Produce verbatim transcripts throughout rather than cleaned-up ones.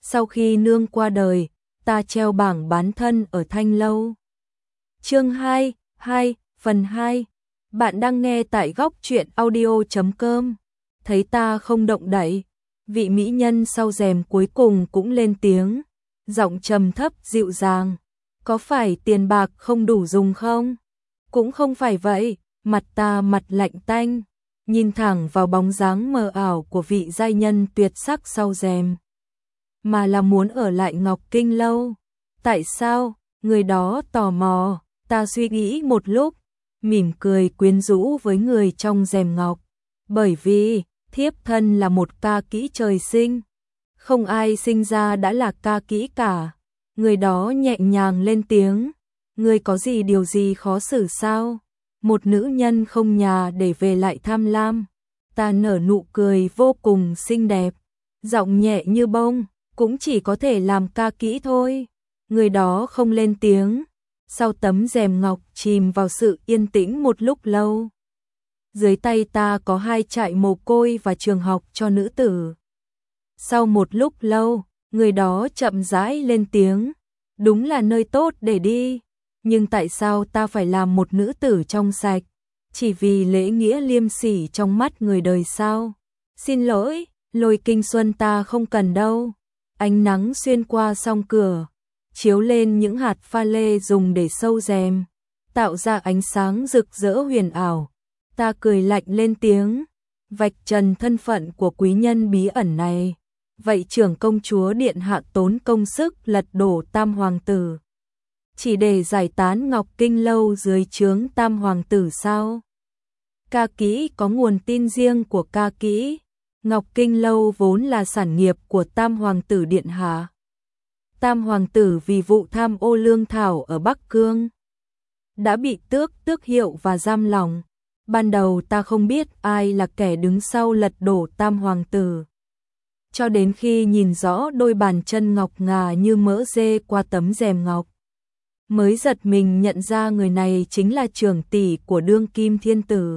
Sau khi nương qua đời, ta treo bảng bán thân ở Thanh Lâu. Chương hai, hai, phần hai. Bạn đang nghe tại góc truyện audio chấm com. Thấy ta không động đậy, vị mỹ nhân sau rèm cuối cùng cũng lên tiếng, giọng trầm thấp dịu dàng. Có phải tiền bạc không đủ dùng không? Cũng không phải vậy, mặt ta mặt lạnh tanh, nhìn thẳng vào bóng dáng mờ ảo của vị giai nhân tuyệt sắc sau rèm. Mà là muốn ở lại Ngọc Kinh Lâu. Tại sao? Người đó tò mò, ta suy nghĩ một lúc, mỉm cười quyến rũ với người trong rèm ngọc. Bởi vì, thiếp thân là một ca kỹ trời sinh. Không ai sinh ra đã là ca kỹ cả. Người đó nhẹ nhàng lên tiếng. Người có gì điều gì khó xử sao? Một nữ nhân không nhà để về lại tham lam. Ta nở nụ cười vô cùng xinh đẹp, giọng nhẹ như bông, cũng chỉ có thể làm ca kỹ thôi. Người đó không lên tiếng. Sau tấm rèm ngọc chìm vào sự yên tĩnh một lúc lâu. Dưới tay ta có hai trại mồ côi và trường học cho nữ tử. Sau một lúc lâu, người đó chậm rãi lên tiếng. Đúng là nơi tốt để đi. Nhưng tại sao ta phải làm một nữ tử trong sạch? Chỉ vì lễ nghĩa liêm sỉ trong mắt người đời sao? Xin lỗi, Lôi Kinh Xuân ta không cần đâu. Ánh nắng xuyên qua song cửa, chiếu lên những hạt pha lê dùng để sâu rèm, tạo ra ánh sáng rực rỡ huyền ảo. Ta cười lạnh lên tiếng, vạch trần thân phận của quý nhân bí ẩn này. Vậy trưởng công chúa điện hạ tốn công sức lật đổ Tam hoàng tử, chỉ để giải tán Ngọc Kinh Lâu dưới trướng Tam hoàng tử sao? Ca kỹ có nguồn tin riêng của ca kỹ. Ngọc Kinh Lâu vốn là sản nghiệp của Tam hoàng tử điện hạ. Tam hoàng tử vì vụ tham ô lương thảo ở Bắc Cương đã bị tước tước hiệu và giam lỏng. Ban đầu ta không biết ai là kẻ đứng sau lật đổ Tam hoàng tử, cho đến khi nhìn rõ đôi bàn chân ngọc ngà như mỡ dê qua tấm rèm ngọc, mới giật mình nhận ra người này chính là trưởng tỷ của đương kim thiên tử.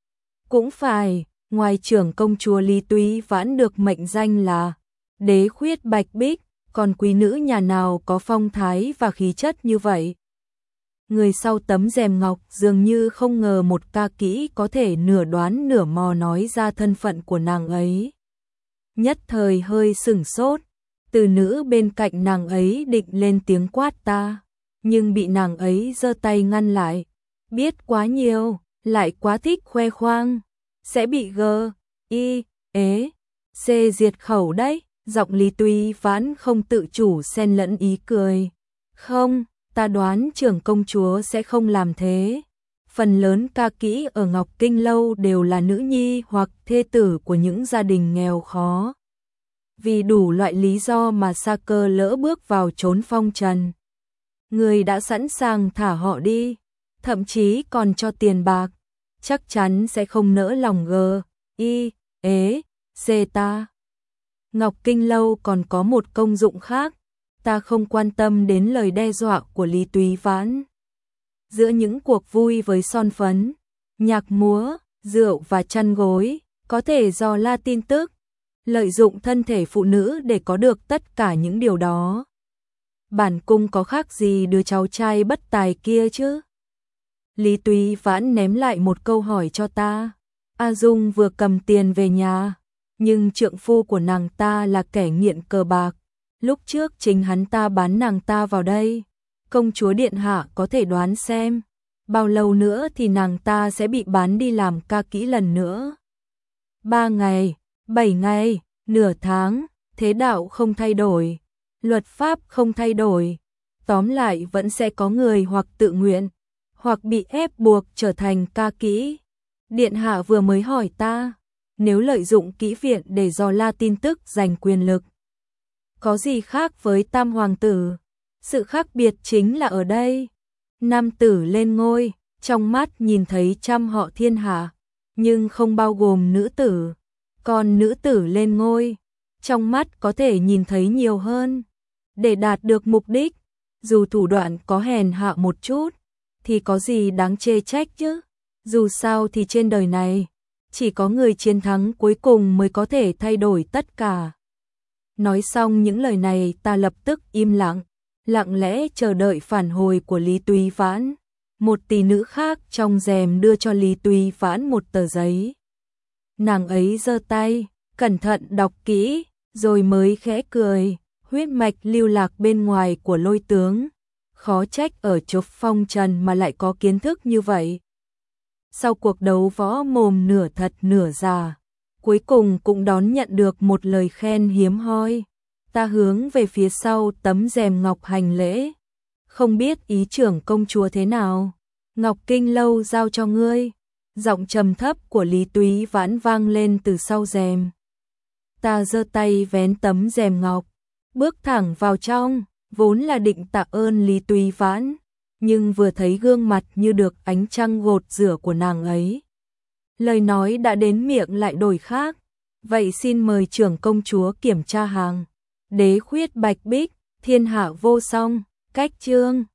Cũng phải, ngoài trưởng công chúa Lý Túy Vãn được mệnh danh là đế khuyết bạch bích, còn quý nữ nhà nào có phong thái và khí chất như vậy? Người sau tấm rèm ngọc dường như không ngờ một ca kỹ có thể nửa đoán nửa mò nói ra thân phận của nàng ấy. Nhất thời hơi sửng sốt, từ nữ bên cạnh nàng ấy định lên tiếng quát ta, nhưng bị nàng ấy giơ tay ngăn lại. Biết quá nhiều, lại quá thích khoe khoang, sẽ bị gờ, y, ế, c diệt khẩu đấy. Giọng Lý Túy Vãn không tự chủ xen lẫn ý cười. Không, ta đoán trưởng công chúa sẽ không làm thế. Phần lớn ca kỹ ở Ngọc Kinh Lâu đều là nữ nhi hoặc thê tử của những gia đình nghèo khó. Vì đủ loại lý do mà sa cơ lỡ bước vào chốn phong trần, người đã sẵn sàng thả họ đi, thậm chí còn cho tiền bạc, chắc chắn sẽ không nỡ lòng gờ, y, ế, c ta. Ngọc Kinh Lâu còn có một công dụng khác, ta không quan tâm đến lời đe dọa của Lý Túy Vãn. Giữa những cuộc vui với son phấn, nhạc múa, rượu và chăn gối, có thể dò la tin tức, lợi dụng thân thể phụ nữ để có được tất cả những điều đó. Bản cung có khác gì đứa cháu trai bất tài kia chứ? Lý Túy Vãn ném lại một câu hỏi cho ta. A Dung vừa cầm tiền về nhà, nhưng trượng phu của nàng ta là kẻ nghiện cờ bạc. Lúc trước chính hắn ta bán nàng ta vào đây. Công chúa điện hạ có thể đoán xem, bao lâu nữa thì nàng ta sẽ bị bán đi làm ca kỹ lần nữa? Ba ngày, bảy ngày, nửa tháng, thế đạo không thay đổi, luật pháp không thay đổi. Tóm lại vẫn sẽ có người hoặc tự nguyện, hoặc bị ép buộc trở thành ca kỹ. Điện hạ vừa mới hỏi ta, nếu lợi dụng kỹ viện để dò la tin tức giành quyền lực, có gì khác với Tam hoàng tử? Sự khác biệt chính là ở đây, nam tử lên ngôi, trong mắt nhìn thấy trăm họ thiên hạ, nhưng không bao gồm nữ tử. Còn nữ tử lên ngôi, trong mắt có thể nhìn thấy nhiều hơn. Để đạt được mục đích, dù thủ đoạn có hèn hạ một chút, thì có gì đáng chê trách chứ? Dù sao thì trên đời này, chỉ có người chiến thắng cuối cùng mới có thể thay đổi tất cả. Nói xong những lời này ta lập tức im lặng, lặng lẽ chờ đợi phản hồi của Lý Túy Vãn. Một tỷ nữ khác trong rèm đưa cho Lý Túy Vãn một tờ giấy. Nàng ấy giơ tay, cẩn thận đọc kỹ, rồi mới khẽ cười, huyết mạch lưu lạc bên ngoài của Lôi tướng. Khó trách ở chốn phong trần mà lại có kiến thức như vậy. Sau cuộc đấu võ mồm nửa thật nửa giả, cuối cùng cũng đón nhận được một lời khen hiếm hoi. Ta hướng về phía sau tấm rèm ngọc hành lễ. Không biết ý trưởng công chúa thế nào? Ngọc Kinh Lâu giao cho ngươi. Giọng trầm thấp của Lý Túy Vãn vang lên từ sau rèm. Ta giơ tay vén tấm rèm ngọc, bước thẳng vào trong, vốn là định tạ ơn Lý Túy Vãn, nhưng vừa thấy gương mặt như được ánh trăng gột rửa của nàng ấy, lời nói đã đến miệng lại đổi khác. Vậy xin mời trưởng công chúa kiểm tra hàng. Đế khuyết bạch bích, thiên hạ vô song, cách chương.